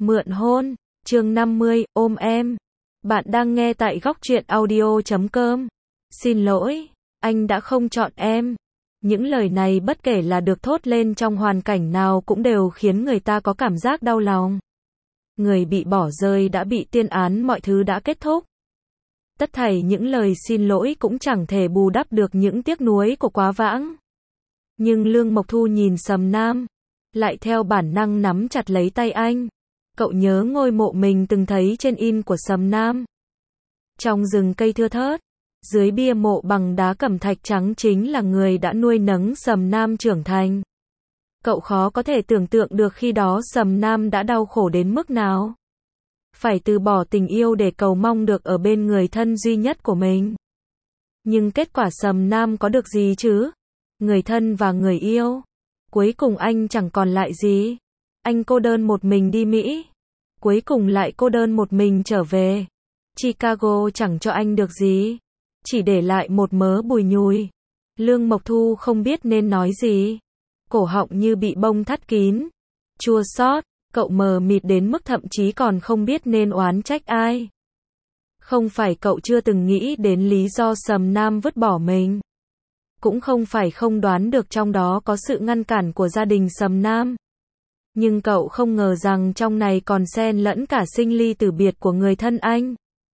Mượn hôn, chương 50, ôm em. Bạn đang nghe tại góc truyện audio.com. Xin lỗi, anh đã không chọn em. Những lời này bất kể là được thốt lên trong hoàn cảnh nào cũng đều khiến người ta có cảm giác đau lòng. Người bị bỏ rơi đã bị tuyên án, mọi thứ đã kết thúc. Tất thảy những lời xin lỗi cũng chẳng thể bù đắp được những tiếc nuối của quá vãng. Nhưng Lương Mộc Thu nhìn Sầm Nam, lại theo bản năng nắm chặt lấy tay anh. Cậu nhớ ngôi mộ mình từng thấy trên in của Sầm Nam. Trong rừng cây thưa thớt, dưới bia mộ bằng đá cẩm thạch trắng chính là người đã nuôi nấng Sầm Nam trưởng thành. Cậu khó có thể tưởng tượng được khi đó Sầm Nam đã đau khổ đến mức nào. Phải từ bỏ tình yêu để cầu mong được ở bên người thân duy nhất của mình. Nhưng kết quả Sầm Nam có được gì chứ? Người thân và người yêu. Cuối cùng anh chẳng còn lại gì. Anh cô đơn một mình đi Mỹ. Cuối cùng lại cô đơn một mình trở về. Chicago chẳng cho anh được gì. Chỉ để lại một mớ bùi nhùi. Lương Mộc Thu không biết nên nói gì. Cổ họng như bị bông thắt kín. Chua xót, cậu mờ mịt đến mức thậm chí còn không biết nên oán trách ai. Không phải cậu chưa từng nghĩ đến lý do Sầm Nam vứt bỏ mình. Cũng không phải không đoán được trong đó có sự ngăn cản của gia đình Sầm Nam. Nhưng cậu không ngờ rằng trong này còn xen lẫn cả sinh ly tử biệt của người thân anh.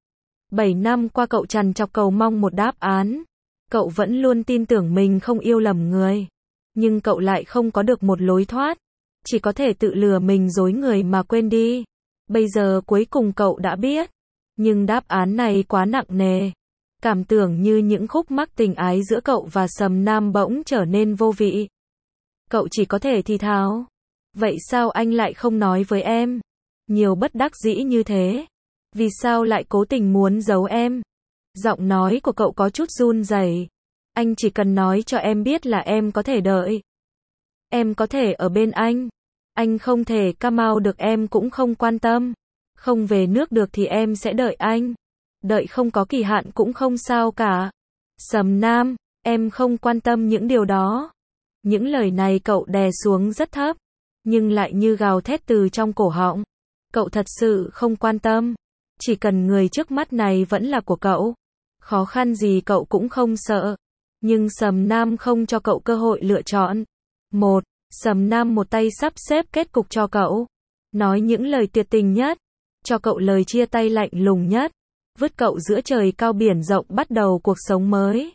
7 năm qua cậu trằn trọc cầu mong một đáp án. Cậu vẫn luôn tin tưởng mình không yêu lầm người. Nhưng cậu lại không có được một lối thoát. Chỉ có thể tự lừa mình dối người mà quên đi. Bây giờ cuối cùng cậu đã biết. Nhưng đáp án này quá nặng nề. Cảm tưởng như những khúc mắc tình ái giữa cậu và Sầm Nam bỗng trở nên vô vị. Cậu chỉ có thể thì thào. Vậy sao anh lại không nói với em? Nhiều bất đắc dĩ như thế. Vì sao lại cố tình muốn giấu em? Giọng nói của cậu có chút run rẩy. Anh chỉ cần nói cho em biết là em có thể đợi. Em có thể ở bên anh. Anh không thể come out được, em cũng không quan tâm. Không về nước được thì em sẽ đợi anh. Đợi không có kỳ hạn cũng không sao cả. Sầm Nam, em không quan tâm những điều đó. Những lời này cậu đè xuống rất thấp, nhưng lại như gào thét từ trong cổ họng. Cậu thật sự không quan tâm. Chỉ cần người trước mắt này vẫn là của cậu. Khó khăn gì cậu cũng không sợ. Nhưng Sầm Nam không cho cậu cơ hội lựa chọn. Sầm Nam một tay sắp xếp kết cục cho cậu. Nói những lời tuyệt tình nhất. Cho cậu lời chia tay lạnh lùng nhất. Vứt cậu giữa trời cao biển rộng bắt đầu cuộc sống mới.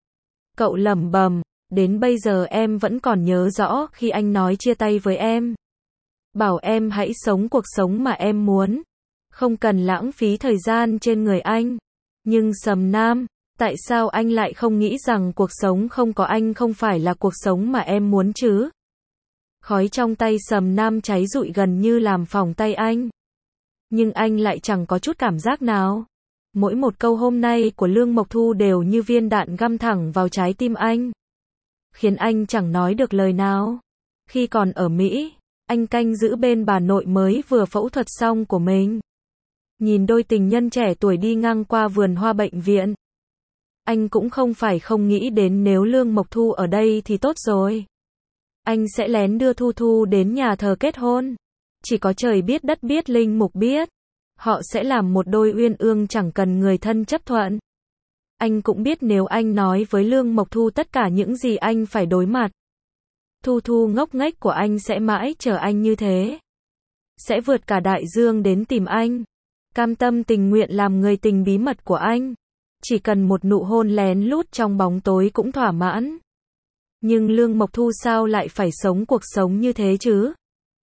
Cậu lẩm bẩm, đến bây giờ em vẫn còn nhớ rõ khi anh nói chia tay với em. Bảo em hãy sống cuộc sống mà em muốn. Không cần lãng phí thời gian trên người anh. Nhưng Sầm Nam, tại sao anh lại không nghĩ rằng cuộc sống không có anh không phải là cuộc sống mà em muốn chứ? Khói trong tay Sầm Nam cháy rụi gần như làm phỏng tay anh. Nhưng anh lại chẳng có chút cảm giác nào. Mỗi một câu hôm nay của Lương Mộc Thu đều như viên đạn găm thẳng vào trái tim anh. Khiến anh chẳng nói được lời nào. Khi còn ở Mỹ, anh canh giữ bên bà nội mới vừa phẫu thuật xong của mình. Nhìn đôi tình nhân trẻ tuổi đi ngang qua vườn hoa bệnh viện. Anh cũng không phải không nghĩ đến nếu Lương Mộc Thu ở đây thì tốt rồi. Anh sẽ lén đưa Thu Thu đến nhà thờ kết hôn. Chỉ có trời biết đất biết linh mục biết. Họ sẽ làm một đôi uyên ương chẳng cần người thân chấp thuận. Anh cũng biết nếu anh nói với Lương Mộc Thu tất cả những gì anh phải đối mặt. Thu Thu ngốc nghếch của anh sẽ mãi chờ anh như thế. Sẽ vượt cả đại dương đến tìm anh. Cam tâm tình nguyện làm người tình bí mật của anh. Chỉ cần một nụ hôn lén lút trong bóng tối cũng thỏa mãn. Nhưng Lương Mộc Thu sao lại phải sống cuộc sống như thế chứ?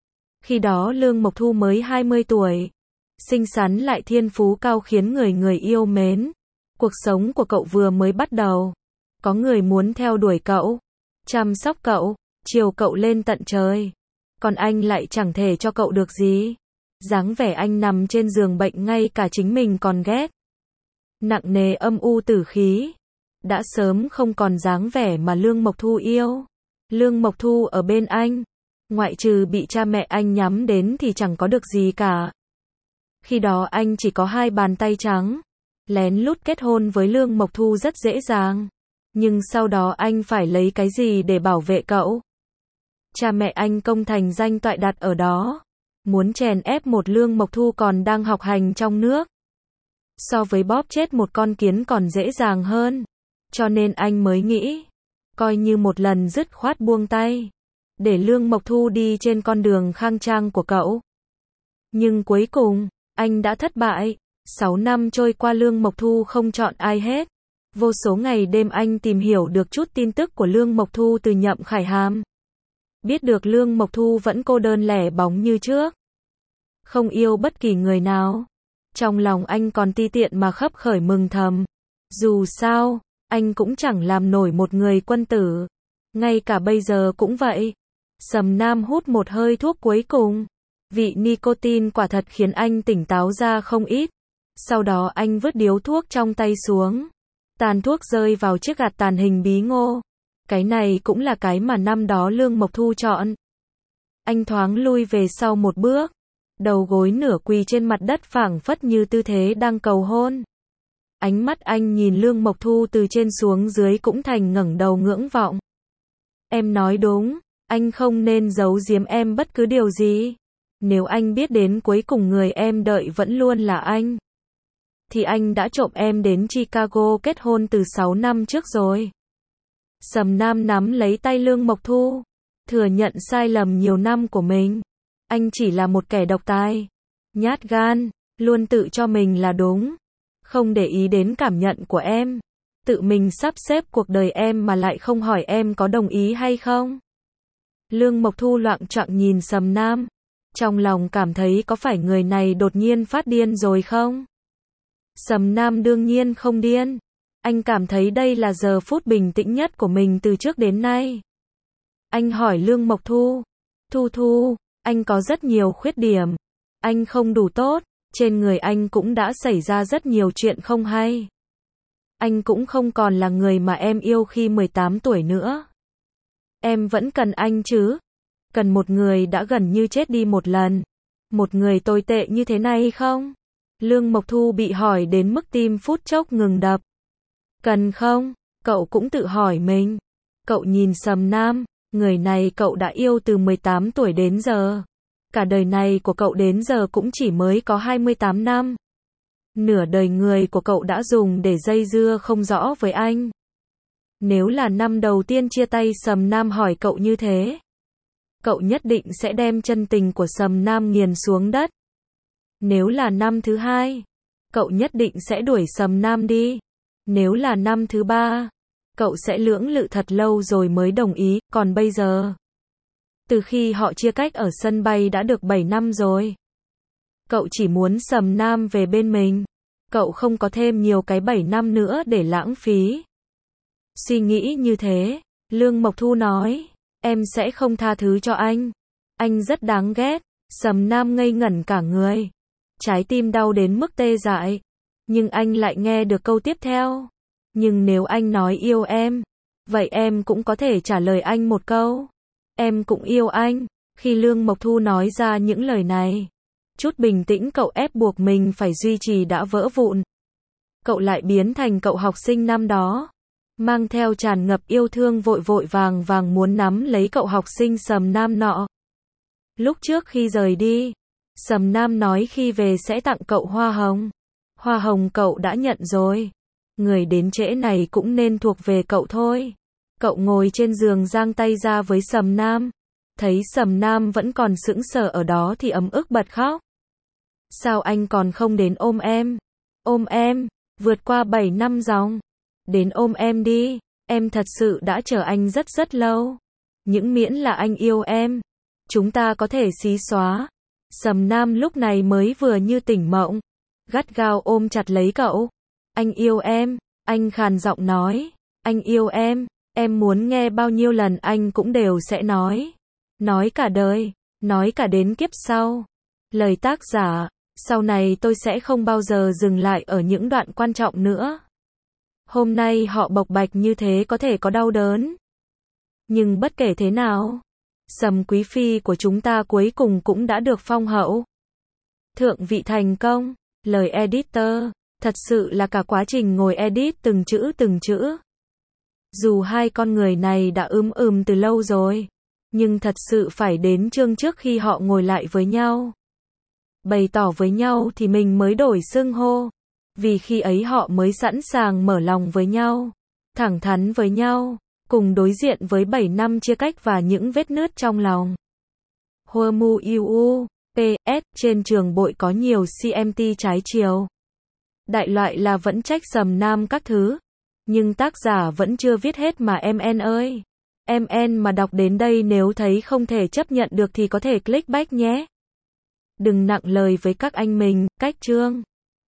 Khi đó Lương Mộc Thu mới 20 tuổi. Xinh xắn lại thiên phú cao khiến người yêu mến. Cuộc sống của cậu vừa mới bắt đầu. Có người muốn theo đuổi cậu. Chăm sóc cậu. Chiều cậu lên tận trời. Còn anh lại chẳng thể cho cậu được gì. Dáng vẻ anh nằm trên giường bệnh ngay cả chính mình còn ghét. Nặng nề âm u tử khí. Đã sớm không còn dáng vẻ mà Lương Mộc Thu yêu. Lương Mộc Thu ở bên anh. Ngoại trừ bị cha mẹ anh nhắm đến thì chẳng có được gì cả. Khi đó anh chỉ có 2 bàn tay trắng. Lén lút kết hôn với Lương Mộc Thu rất dễ dàng. Nhưng sau đó anh phải lấy cái gì để bảo vệ cậu? Cha mẹ anh công thành danh toại đặt ở đó. muốn chèn ép một Lương Mộc Thu còn đang học hành trong nước. So với bóp chết một con kiến còn dễ dàng hơn. Cho nên anh mới nghĩ, coi như một lần dứt khoát buông tay, để Lương Mộc Thu đi trên con đường khang trang của cậu. Nhưng cuối cùng, anh đã thất bại. 6 năm trôi qua Lương Mộc Thu không chọn ai hết. Vô số ngày đêm anh tìm hiểu được chút tin tức của Lương Mộc Thu từ Nhậm Khải Hàm. Biết được Lương Mộc Thu vẫn cô đơn lẻ bóng như trước. Không yêu bất kỳ người nào. Trong lòng anh còn ti tiện mà khấp khởi mừng thầm. Dù sao, anh cũng chẳng làm nổi một người quân tử. Ngay cả bây giờ cũng vậy. Sầm Nam hút một hơi thuốc cuối cùng. Vị nicotine quả thật khiến anh tỉnh táo ra không ít. Sau đó anh vứt điếu thuốc trong tay xuống. Tàn thuốc rơi vào chiếc gạt tàn hình bí ngô. Cái này cũng là cái mà năm đó Lương Mộc Thu chọn. Anh thoáng lui về sau một bước. Đầu gối nửa quỳ trên mặt đất phảng phất như tư thế đang cầu hôn. Ánh mắt anh nhìn Lương Mộc Thu từ trên xuống dưới cũng thành ngẩng đầu ngưỡng vọng. Em nói đúng, anh không nên giấu giếm em bất cứ điều gì. Nếu anh biết đến cuối cùng người em đợi vẫn luôn là anh, thì anh đã trộm em đến Chicago kết hôn từ 6 năm trước rồi. Sầm Nam nắm lấy tay Lương Mộc Thu, thừa nhận sai lầm nhiều năm của mình. Anh chỉ là một kẻ độc tài, nhát gan, luôn tự cho mình là đúng, không để ý đến cảm nhận của em, tự mình sắp xếp cuộc đời em mà lại không hỏi em có đồng ý hay không. Lương Mộc Thu loạng choạng nhìn Sầm Nam, trong lòng cảm thấy có phải người này đột nhiên phát điên rồi không? Sầm Nam đương nhiên không điên. Anh cảm thấy đây là giờ phút bình tĩnh nhất của mình từ trước đến nay. Anh hỏi Lương Mộc Thu, Thu, anh có rất nhiều khuyết điểm. Anh không đủ tốt, trên người anh cũng đã xảy ra rất nhiều chuyện không hay. Anh cũng không còn là người mà em yêu khi 18 tuổi nữa. Em vẫn cần anh chứ? Cần một người đã gần như chết đi một lần. Một người tồi tệ như thế này không? Lương Mộc Thu bị hỏi đến mức tim phút chốc ngừng đập. Cần không? Cậu cũng tự hỏi mình. Cậu nhìn Sầm Nam, người này cậu đã yêu từ 18 tuổi đến giờ. Cả đời này của cậu đến giờ cũng chỉ mới có 28 năm. Nửa đời người của cậu đã dùng để dây dưa không rõ với anh. Nếu là năm đầu tiên chia tay Sầm Nam hỏi cậu như thế, cậu nhất định sẽ đem chân tình của Sầm Nam nghiền xuống đất. Nếu là năm thứ hai, cậu nhất định sẽ đuổi Sầm Nam đi. Nếu là năm thứ ba, cậu sẽ lưỡng lự thật lâu rồi mới đồng ý. Còn bây giờ, từ khi họ chia cách ở sân bay đã được 7 năm rồi. Cậu chỉ muốn Sầm Nam về bên mình. Cậu không có thêm nhiều cái 7 năm nữa để lãng phí. Suy nghĩ như thế, Lương Mộc Thu nói, em sẽ không tha thứ cho anh. Anh rất đáng ghét. Sầm Nam ngây ngẩn cả người. Trái tim đau đến mức tê dại. Nhưng anh lại nghe được câu tiếp theo. Nhưng nếu anh nói yêu em, vậy em cũng có thể trả lời anh một câu. Em cũng yêu anh. Khi Lương Mộc Thu nói ra những lời này, chút bình tĩnh cậu ép buộc mình phải duy trì đã vỡ vụn. Cậu lại biến thành cậu học sinh năm đó, mang theo tràn ngập yêu thương vội vội vàng muốn nắm lấy cậu học sinh Sầm Nam nọ. Lúc trước khi rời đi, Sầm Nam nói khi về sẽ tặng cậu hoa hồng. Hoa hồng cậu đã nhận rồi. Người đến trễ này cũng nên thuộc về cậu thôi. Cậu ngồi trên giường giang tay ra với Sầm Nam. Thấy Sầm Nam vẫn còn sững sờ ở đó thì ấm ức bật khóc. Sao anh còn không đến ôm em? Ôm em, vượt qua 7 năm dòng. Đến ôm em đi, em thật sự đã chờ anh rất lâu. Những miễn là anh yêu em, chúng ta có thể xí xóa. Sầm Nam lúc này mới vừa như tỉnh mộng, gắt gao ôm chặt lấy cậu. Anh yêu em, anh khàn giọng nói, anh yêu em muốn nghe bao nhiêu lần anh cũng đều sẽ nói. Nói cả đời, nói cả đến kiếp sau. Lời tác giả, sau này tôi sẽ không bao giờ dừng lại ở những đoạn quan trọng nữa. Hôm nay họ bộc bạch như thế có thể có đau đớn. Nhưng bất kể thế nào, Sầm Quý Phi của chúng ta cuối cùng cũng đã được phong hậu. Thượng vị thành công. Lời editor, thật sự là cả quá trình ngồi edit từng chữ. Dù hai con người này đã từ lâu rồi, nhưng thật sự phải đến chương trước khi họ ngồi lại với nhau. Bày tỏ với nhau thì mình mới đổi xưng hô. Vì khi ấy họ mới sẵn sàng mở lòng với nhau, thẳng thắn với nhau, cùng đối diện với 7 năm chia cách và những vết nứt trong lòng. Hua Mu Yêu U, PS, trên trường bội có nhiều CMT trái chiều. Đại loại là vẫn trách Sầm Nam các thứ. Nhưng tác giả vẫn chưa viết hết mà em ơi. Em mà đọc đến đây nếu thấy không thể chấp nhận được thì có thể click back nhé. Đừng nặng lời với các anh mình, cách chương.